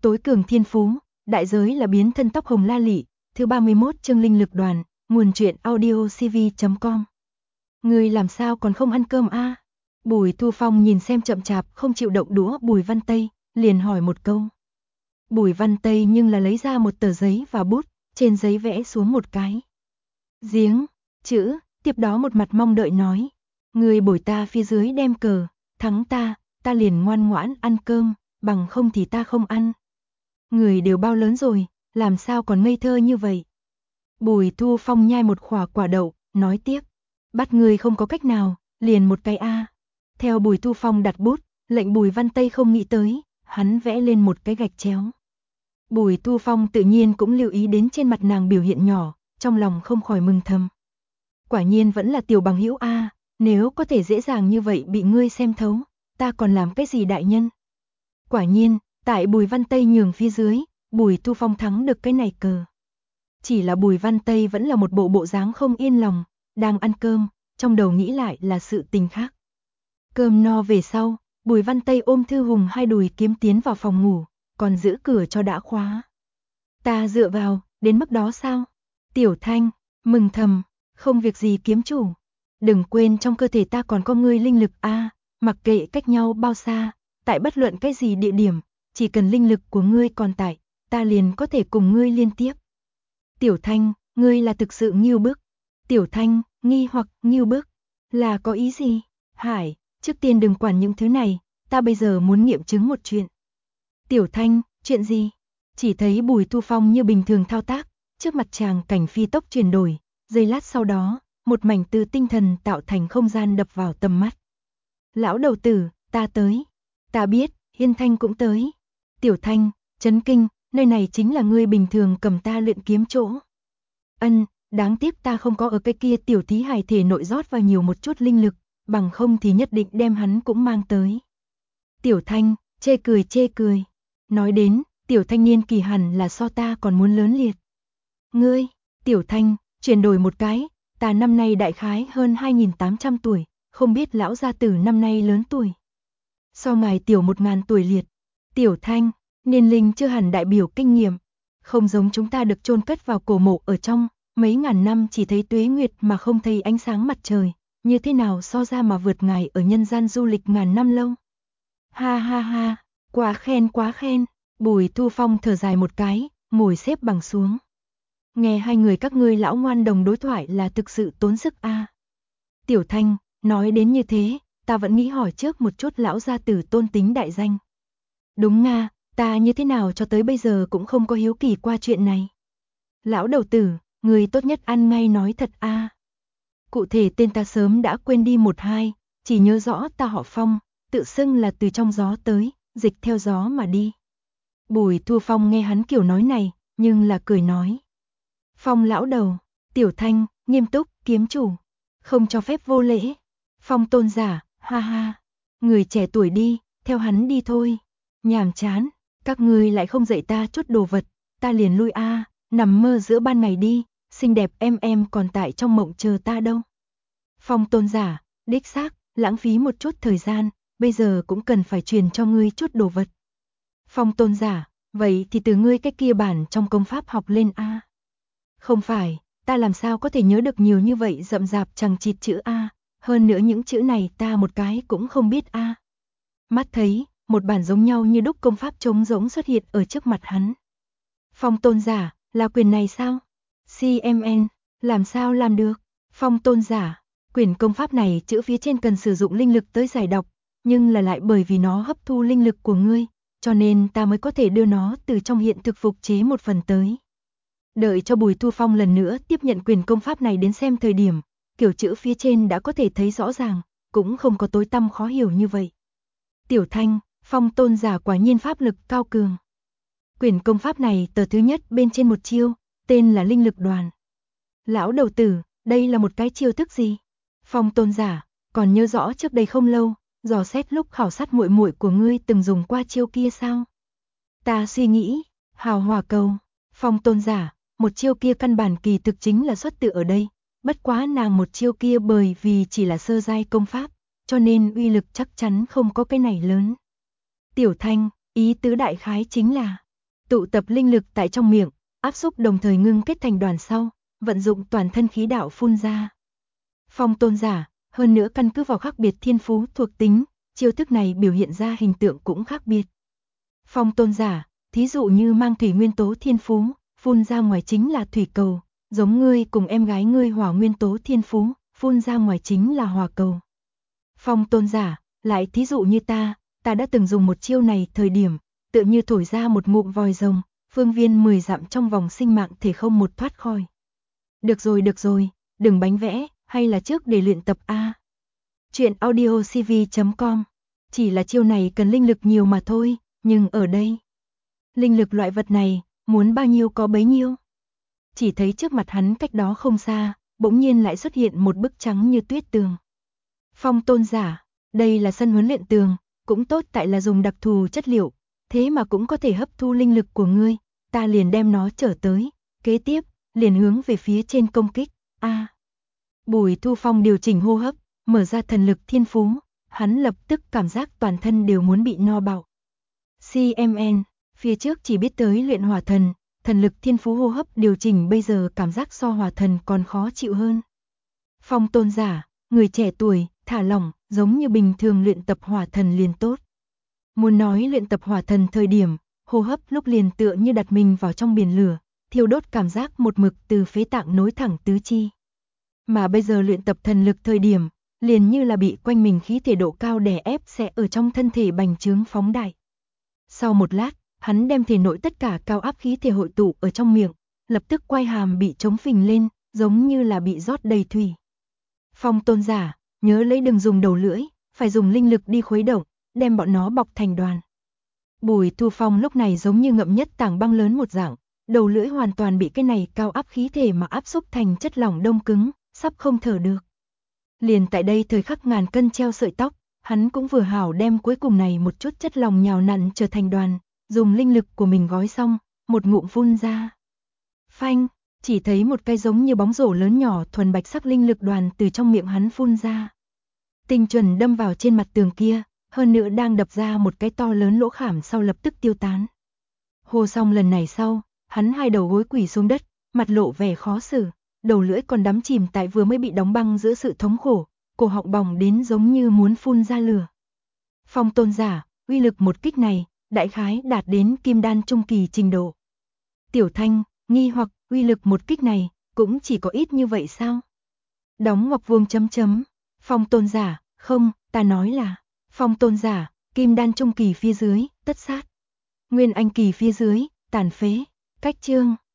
Tối cường thiên phú, đại giới là biến thân tóc hồng la lị, thứ 31 chương linh lực đoàn, nguồn truyện audiocv.com. Ngươi làm sao còn không ăn cơm a? Bùi Thu Phong nhìn xem chậm chạp không chịu động đũa Bùi Văn Tây, liền hỏi một câu. Bùi Văn Tây nhưng là lấy ra một tờ giấy và bút, trên giấy vẽ xuống một cái giếng chữ, tiếp đó một mặt mong đợi nói, ngươi bồi ta phía dưới đem cờ, thắng ta liền ngoan ngoãn ăn cơm, bằng không thì ta không ăn. Người đều bao lớn rồi, làm sao còn ngây thơ như vậy? Bùi Thu Phong nhai một quả đậu, nói tiếp, bắt người không có cách nào, liền một cái a. Theo Bùi Thu Phong đặt bút, lệnh Bùi Văn Tây không nghĩ tới, hắn vẽ lên một cái gạch chéo. Bùi Thu Phong tự nhiên cũng lưu ý đến trên mặt nàng biểu hiện nhỏ, trong lòng không khỏi mừng thầm. Quả nhiên vẫn là tiểu bằng hữu a, nếu có thể dễ dàng như vậy bị ngươi xem thấu, ta còn làm cái gì đại nhân? Quả nhiên, tại Bùi Văn Tây nhường phía dưới, Bùi Thu Phong thắng được cái này cờ. Chỉ là Bùi Văn Tây vẫn là một bộ dáng không yên lòng, đang ăn cơm, trong đầu nghĩ lại là sự tình khác. Cơm no về sau, Bùi Văn Tây ôm Thư Hùng hai đùi kiếm tiến vào phòng ngủ, còn giữ cửa cho đã khóa. Ta dựa vào, đến mức đó sao? Tiểu Thanh, mừng thầm, không việc gì kiếm chủ. Đừng quên trong cơ thể ta còn có ngươi linh lực a, mặc kệ cách nhau bao xa, tại bất luận cái gì địa điểm, chỉ cần linh lực của ngươi còn tại, ta liền có thể cùng ngươi liên tiếp. Tiểu Thanh, ngươi là thực sự nghiêu bức. Tiểu Thanh, nghi hoặc nghiêu bức, là có ý gì? Hải, trước tiên đừng quản những thứ này, ta bây giờ muốn nghiệm chứng một chuyện. Tiểu Thanh, chuyện gì? Chỉ thấy Bùi Thu Phong như bình thường thao tác, trước mặt chàng cảnh phi tốc chuyển đổi, giây lát sau đó, một mảnh từ tinh thần tạo thành không gian đập vào tầm mắt. Lão đầu tử, ta tới. Ta biết, Hiên Thanh cũng tới. Tiểu Thanh, chấn kinh, nơi này chính là ngươi bình thường cầm ta luyện kiếm chỗ. Đáng tiếc ta không có ở cái kia tiểu thí hài thể nội rót vào nhiều một chút linh lực, bằng không thì nhất định đem hắn cũng mang tới. Tiểu Thanh, chê cười. Nói đến, tiểu thanh niên kỳ hẳn là so ta còn muốn lớn liệt. Ngươi, Tiểu Thanh, chuyển đổi một cái, ta năm nay đại khái hơn 2.800 tuổi, không biết lão gia tử năm nay lớn tuổi. So ngài tiểu 1.000 tuổi liệt. Tiểu Thanh, niên linh chưa hẳn đại biểu kinh nghiệm, không giống chúng ta được chôn cất vào cổ mộ ở trong, mấy ngàn năm chỉ thấy tuế nguyệt mà không thấy ánh sáng mặt trời, như thế nào so ra mà vượt ngài ở nhân gian du lịch ngàn năm lâu. Ha ha ha, quá khen. Bùi Thu Phong thở dài một cái, ngồi xếp bằng xuống. Nghe hai người các ngươi lão ngoan đồng đối thoại là thực sự tốn sức a. Tiểu Thanh, nói đến như thế, ta vẫn nghĩ hỏi trước một chút lão gia tử tôn tính đại danh. Đúng nga, ta như thế nào cho tới bây giờ cũng không có hiếu kỳ qua chuyện này. Lão đầu tử, người tốt nhất ăn ngay nói thật a. Cụ thể tên ta sớm đã quên đi một hai, chỉ nhớ rõ ta họ Phong, tự xưng là từ trong gió tới, dịch theo gió mà đi. Bùi Thu Phong nghe hắn kiểu nói này, nhưng là cười nói. Phong lão đầu, Tiểu Thanh, nghiêm túc, kiếm chủ, không cho phép vô lễ. Phong tôn giả, ha ha, người trẻ tuổi đi, theo hắn đi thôi. Nhàm chán, các ngươi lại không dạy ta chút đồ vật, ta liền lui a, nằm mơ giữa ban ngày đi, xinh đẹp em còn tại trong mộng chờ ta đâu. Phong tôn giả, đích xác, lãng phí một chút thời gian, bây giờ cũng cần phải truyền cho ngươi chút đồ vật. Phong tôn giả, vậy thì từ ngươi cái kia bản trong công pháp học lên a. Không phải, ta làm sao có thể nhớ được nhiều như vậy rậm rạp chằng chịt chữ a, hơn nữa những chữ này ta một cái cũng không biết a. Mắt thấy, một bản giống nhau như đúc công pháp trống rỗng xuất hiện ở trước mặt hắn. Phong tôn giả, là quyền này sao? CMN, làm sao làm được? Phong tôn giả, quyển công pháp này chữ phía trên cần sử dụng linh lực tới giải đọc, nhưng là lại bởi vì nó hấp thu linh lực của ngươi, cho nên ta mới có thể đưa nó từ trong hiện thực phục chế một phần tới. Đợi cho Bùi Thu Phong lần nữa tiếp nhận quyền công pháp này đến xem thời điểm, kiểu chữ phía trên đã có thể thấy rõ ràng, cũng không có tối tăm khó hiểu như vậy. Tiểu Thanh, Phong tôn giả quả nhiên pháp lực cao cường. Quyển công pháp này tờ thứ nhất bên trên một chiêu, tên là linh lực đoàn. Lão đầu tử, đây là một cái chiêu thức gì? Phong tôn giả, còn nhớ rõ trước đây không lâu, dò xét lúc khảo sát muội muội của ngươi từng dùng qua chiêu kia sao? Ta suy nghĩ, hào hỏa cầu. Phong tôn giả, một chiêu kia căn bản kỳ thực chính là xuất tự ở đây, bất quá nàng một chiêu kia bởi vì chỉ là sơ giai công pháp, cho nên uy lực chắc chắn không có cái này lớn. Tiểu Thanh, ý tứ đại khái chính là, tụ tập linh lực tại trong miệng, áp xúc đồng thời ngưng kết thành đoàn sau, vận dụng toàn thân khí đạo phun ra. Phong tôn giả, hơn nữa căn cứ vào khác biệt thiên phú thuộc tính, chiêu thức này biểu hiện ra hình tượng cũng khác biệt. Phong tôn giả, thí dụ như mang thủy nguyên tố thiên phú, phun ra ngoài chính là thủy cầu, giống ngươi cùng em gái ngươi hỏa nguyên tố thiên phú, phun ra ngoài chính là hỏa cầu. Phong tôn giả, lại thí dụ như ta đã từng dùng một chiêu này thời điểm, tựa như thổi ra một ngụm vòi rồng, phương viên 10 dặm trong vòng sinh mạng thể không một thoát khỏi. Được rồi, đừng bánh vẽ, hay là trước để luyện tập a. Chuyện audiocv.com. Chỉ là chiêu này cần linh lực nhiều mà thôi, nhưng ở đây, linh lực loại vật này, muốn bao nhiêu có bấy nhiêu. Chỉ thấy trước mặt hắn cách đó không xa, bỗng nhiên lại xuất hiện một bức trắng như tuyết tường. Phong tôn giả, đây là sân huấn luyện tường, cũng tốt tại là dùng đặc thù chất liệu, thế mà cũng có thể hấp thu linh lực của ngươi, ta liền đem nó trở tới, kế tiếp, liền hướng về phía trên công kích. Bùi Thu Phong điều chỉnh hô hấp, mở ra thần lực thiên phú, hắn lập tức cảm giác toàn thân đều muốn bị no bạo. CMN, phía trước chỉ biết tới luyện hỏa thần, thần lực thiên phú hô hấp điều chỉnh bây giờ cảm giác so hỏa thần còn khó chịu hơn. Phong tôn giả, người trẻ tuổi, thả lỏng, giống như bình thường luyện tập hỏa thần liền tốt. Muốn nói luyện tập hỏa thần thời điểm, hô hấp lúc liền tựa như đặt mình vào trong biển lửa, thiêu đốt cảm giác một mực từ phế tạng nối thẳng tứ chi. Mà bây giờ luyện tập thần lực thời điểm, liền như là bị quanh mình khí thể độ cao đè ép sẽ ở trong thân thể bành trướng phóng đại. Sau một lát, hắn đem thể nội tất cả cao áp khí thể hội tụ ở trong miệng, lập tức quai hàm bị chống phình lên, giống như là bị rót đầy thủy. Phong tôn giả, nhớ lấy đừng dùng đầu lưỡi, phải dùng linh lực đi khuấy động, đem bọn nó bọc thành đoàn. Bùi Thu Phong lúc này giống như ngậm nhất tảng băng lớn một dạng, đầu lưỡi hoàn toàn bị cái này cao áp khí thể mà áp xúc thành chất lỏng đông cứng, sắp không thở được. Liền tại đây thời khắc ngàn cân treo sợi tóc, hắn cũng vừa hảo đem cuối cùng này một chút chất lỏng nhào nặn trở thành đoàn, dùng linh lực của mình gói xong, một ngụm phun ra. Phanh, chỉ thấy một cái giống như bóng rổ lớn nhỏ thuần bạch sắc linh lực đoàn từ trong miệng hắn phun ra. Tinh chuẩn đâm vào trên mặt tường kia, hơn nữa đang đập ra một cái to lớn lỗ khảm sau lập tức tiêu tán. Hô xong lần này sau, hắn hai đầu gối quỳ xuống đất, mặt lộ vẻ khó xử, đầu lưỡi còn đắm chìm tại vừa mới bị đóng băng giữa sự thống khổ, cổ họng bỏng đến giống như muốn phun ra lửa. Phong tôn giả, uy lực một kích này, đại khái đạt đến kim đan trung kỳ trình độ. Tiểu Thanh, nghi hoặc, uy lực một kích này, cũng chỉ có ít như vậy sao? Đóng ngoặc vuông chấm chấm. Phong tôn giả, không, ta nói là, phong tôn giả, kim đan trung kỳ phía dưới, tất sát. Nguyên anh kỳ phía dưới, tàn phế. Cách chương.